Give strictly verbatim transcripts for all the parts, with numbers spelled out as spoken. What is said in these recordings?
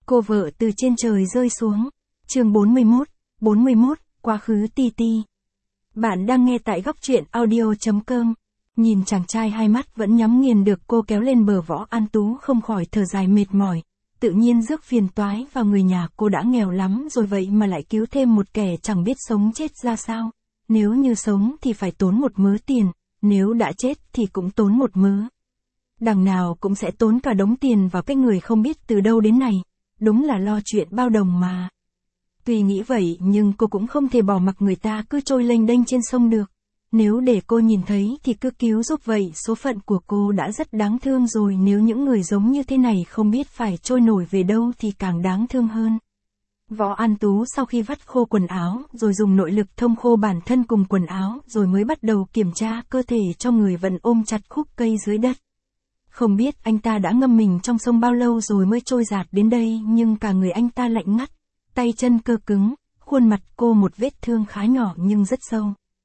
Cô vợ từ trên trời rơi xuống. Chương bốn mươi mốt, bốn mươi mốt, quá khứ ti ti. Bạn đang nghe tại góc truyện audio chấm com. Nhìn chàng trai hai mắt vẫn nhắm nghiền được cô kéo lên bờ, Võ An Tú không khỏi thở dài mệt mỏi. Tự nhiên rước phiền toái vào người nhà cô đã nghèo lắm rồi vậy mà lại cứu thêm một kẻ chẳng biết sống chết ra sao. Nếu như sống thì phải tốn một mớ tiền, nếu đã chết thì cũng tốn một mớ. Đằng nào cũng sẽ tốn cả đống tiền vào cái người không biết từ đâu đến này. Đúng là lo chuyện bao đồng mà. Tuy nghĩ vậy nhưng cô cũng không thể bỏ mặc người ta cứ trôi lênh đênh trên sông được. Nếu để cô nhìn thấy thì cứ cứu giúp vậy, số phận của cô đã rất đáng thương rồi, nếu những người giống như thế này không biết phải trôi nổi về đâu thì càng đáng thương hơn. Võ An Tú sau khi vắt khô quần áo rồi dùng nội lực thông khô bản thân cùng quần áo rồi mới bắt đầu kiểm tra cơ thể cho người vẫn ôm chặt khúc cây dưới đất. Không biết anh ta đã ngâm mình trong sông bao lâu rồi mới trôi dạt đến đây, nhưng cả người anh ta lạnh ngắt, tay chân cơ cứng, khuôn mặt cô một vết thương khá nhỏ nhưng rất sâu.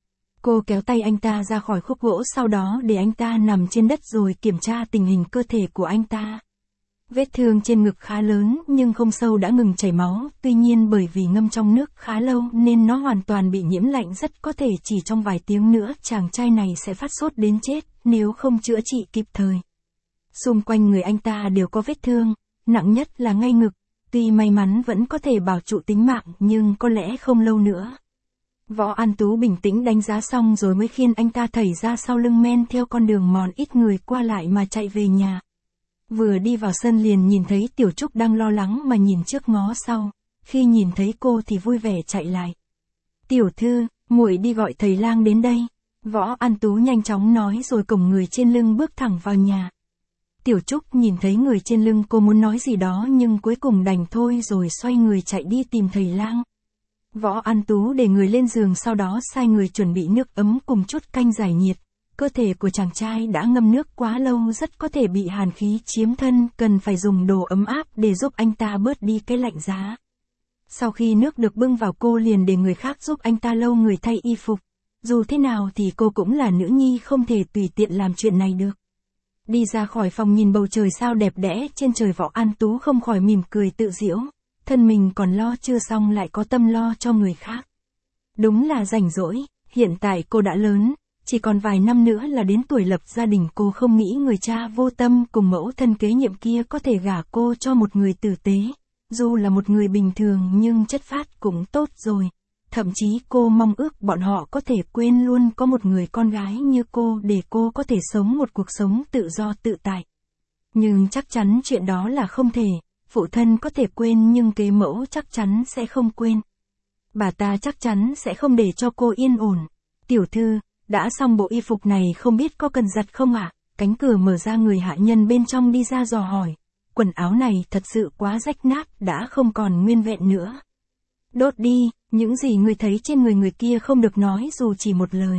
Cô kéo tay anh ta ra khỏi khúc gỗ, sau đó để anh ta nằm trên đất rồi kiểm tra tình hình cơ thể của anh ta. Vết thương trên ngực khá lớn nhưng không sâu, đã ngừng chảy máu, tuy nhiên bởi vì ngâm trong nước khá lâu nên nó hoàn toàn bị nhiễm lạnh, rất có thể chỉ trong vài tiếng nữa chàng trai này sẽ phát sốt đến chết nếu không chữa trị kịp thời. Xung quanh người anh ta đều có vết thương, nặng nhất là ngay ngực, tuy may mắn vẫn có thể bảo trụ tính mạng nhưng có lẽ không lâu nữa. Võ An Tú bình tĩnh đánh giá xong rồi mới khiêng anh ta thảy ra sau lưng, men theo con đường mòn ít người qua lại mà chạy về nhà. Vừa đi vào sân liền nhìn thấy Tiểu Trúc đang lo lắng mà nhìn trước ngó sau, khi nhìn thấy cô thì vui vẻ chạy lại. "Tiểu thư, muội đi gọi thầy lang đến đây." Võ An Tú nhanh chóng nói rồi cổng người trên lưng bước thẳng vào nhà. Tiểu Trúc nhìn thấy người trên lưng cô muốn nói gì đó nhưng cuối cùng đành thôi rồi xoay người chạy đi tìm thầy lang. Võ An Tú để người lên giường, sau đó sai người chuẩn bị nước ấm cùng chút canh giải nhiệt. Cơ thể của chàng trai đã ngâm nước quá lâu, rất có thể bị hàn khí chiếm thân, cần phải dùng đồ ấm áp để giúp anh ta bớt đi cái lạnh giá. Sau khi nước được bưng vào, cô liền để người khác giúp anh ta lau người, thay y phục. Dù thế nào thì cô cũng là nữ nhi, không thể tùy tiện làm chuyện này được. Đi ra khỏi phòng nhìn bầu trời sao đẹp đẽ trên trời, Võ An Tú không khỏi mỉm cười tự giễu, thân mình còn lo chưa xong lại có tâm lo cho người khác. Đúng là rảnh rỗi, hiện tại cô đã lớn, chỉ còn vài năm nữa là đến tuổi lập gia đình, cô không nghĩ người cha vô tâm cùng mẫu thân kế nhiệm kia có thể gả cô cho một người tử tế, dù là một người bình thường nhưng chất phác cũng tốt rồi. Thậm chí cô mong ước bọn họ có thể quên luôn có một người con gái như cô để cô có thể sống một cuộc sống tự do tự tại. Nhưng chắc chắn chuyện đó là không thể, phụ thân có thể quên nhưng kế mẫu chắc chắn sẽ không quên. Bà ta chắc chắn sẽ không để cho cô yên ổn. "Tiểu thư, đã xong bộ y phục này không biết có cần giặt không ạ?" Cánh cửa mở ra, người hạ nhân bên trong đi ra dò hỏi. "Quần áo này thật sự quá rách nát, đã không còn nguyên vẹn nữa." "Đốt đi, những gì người thấy trên người người kia không được nói dù chỉ một lời."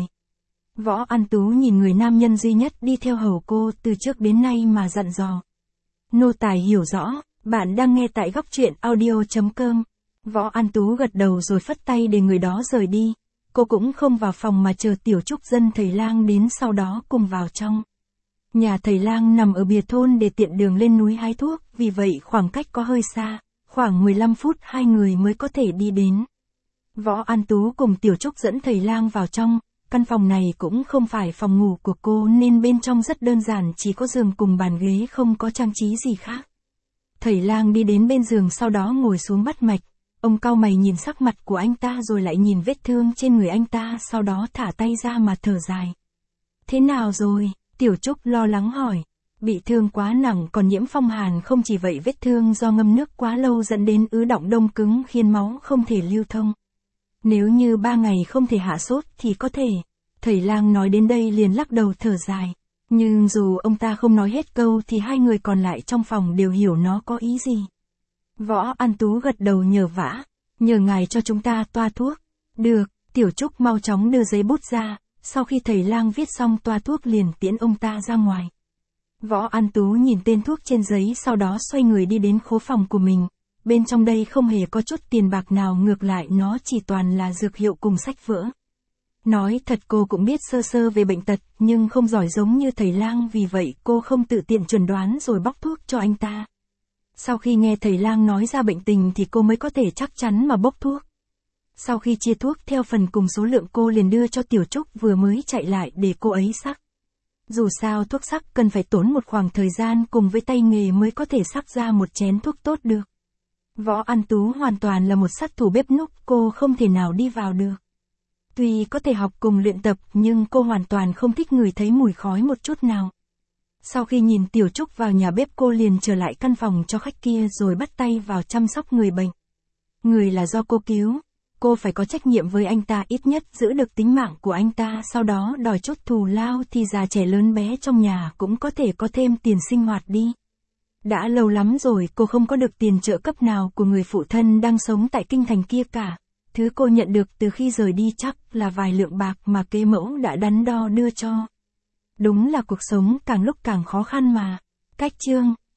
Võ An Tú nhìn người nam nhân duy nhất đi theo hầu cô từ trước đến nay mà dặn dò. "Nô tài hiểu rõ, bạn đang nghe tại góc truyện audio chấm com. Võ An Tú gật đầu rồi phất tay để người đó rời đi. Cô cũng không vào phòng mà chờ Tiểu Trúc dân thầy lang đến, sau đó cùng vào trong. Nhà thầy lang nằm ở bìa thôn để tiện đường lên núi hái thuốc, vì vậy khoảng cách có hơi xa, khoảng mười lăm phút hai người mới có thể đi đến. Võ An Tú cùng Tiểu Trúc dẫn thầy lang vào trong. Căn phòng này cũng không phải phòng ngủ của cô nên bên trong rất đơn giản, chỉ có giường cùng bàn ghế, không có trang trí gì khác. Thầy lang đi đến bên giường, sau đó ngồi xuống bắt mạch. Ông cau mày nhìn sắc mặt của anh ta rồi lại nhìn vết thương trên người anh ta, sau đó thả tay ra mà thở dài. "Thế nào rồi?" Tiểu Trúc lo lắng hỏi. "Bị thương quá nặng, còn nhiễm phong hàn." "Không chỉ vậy, vết thương do ngâm nước quá lâu dẫn đến ứ đọng đông cứng khiến máu không thể lưu thông. Nếu như ba ngày không thể hạ sốt thì có thể." Thầy lang nói đến đây liền lắc đầu thở dài. Nhưng dù ông ta không nói hết câu thì hai người còn lại trong phòng đều hiểu nó có ý gì. Võ An Tú gật đầu nhờ vả. "Nhờ ngài cho chúng ta toa thuốc." "Được." Tiểu Trúc mau chóng đưa giấy bút ra, sau khi thầy lang viết xong toa thuốc liền tiễn ông ta ra ngoài. Võ An Tú nhìn tên thuốc trên giấy, sau đó xoay người đi đến khố phòng của mình. Bên trong đây không hề có chút tiền bạc nào, ngược lại nó chỉ toàn là dược hiệu cùng sách vở. Nói thật cô cũng biết sơ sơ về bệnh tật, nhưng không giỏi giống như thầy lang, vì vậy cô không tự tiện chuẩn đoán rồi bóc thuốc cho anh ta. Sau khi nghe thầy lang nói ra bệnh tình thì cô mới có thể chắc chắn mà bốc thuốc. Sau khi chia thuốc theo phần cùng số lượng cô liền đưa cho Tiểu Trúc vừa mới chạy lại để cô ấy sắc. Dù sao thuốc sắc cần phải tốn một khoảng thời gian cùng với tay nghề mới có thể sắc ra một chén thuốc tốt được. Võ An Tú hoàn toàn là một sát thủ bếp núc, cô không thể nào đi vào được. Tuy có thể học cùng luyện tập nhưng cô hoàn toàn không thích ngửi thấy mùi khói một chút nào. Sau khi nhìn Tiểu Trúc vào nhà bếp cô liền trở lại căn phòng cho khách kia rồi bắt tay vào chăm sóc người bệnh. Người là do cô cứu, cô phải có trách nhiệm với anh ta, ít nhất giữ được tính mạng của anh ta, sau đó đòi chút thù lao thì già trẻ lớn bé trong nhà cũng có thể có thêm tiền sinh hoạt đi. Đã lâu lắm rồi cô không có được tiền trợ cấp nào của người phụ thân đang sống tại kinh thành kia cả. Thứ cô nhận được từ khi rời đi chắc là vài lượng bạc mà kế mẫu đã đắn đo đưa cho. Đúng là cuộc sống càng lúc càng khó khăn mà. Cách chương